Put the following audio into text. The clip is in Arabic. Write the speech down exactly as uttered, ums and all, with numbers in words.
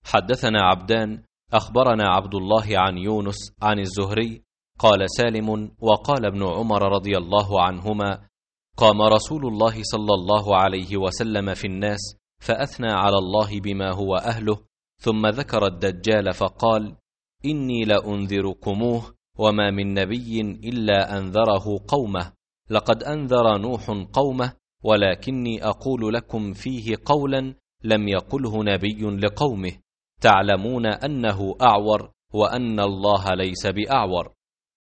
حدثنا عبدان أخبرنا عبد الله عن يونس عن الزهري قال سالم وقال ابن عمر رضي الله عنهما: قام رسول الله صلى الله عليه وسلم في الناس فأثنى على الله بما هو أهله، ثم ذكر الدجال فقال: إني لأنذركموه وما من نبي إلا أنذره قومه، لقد أنذر نوح قومه، ولكني أقول لكم فيه قولا لم يقله نبي لقومه، تعلمون أنه أعور وأن الله ليس بأعور.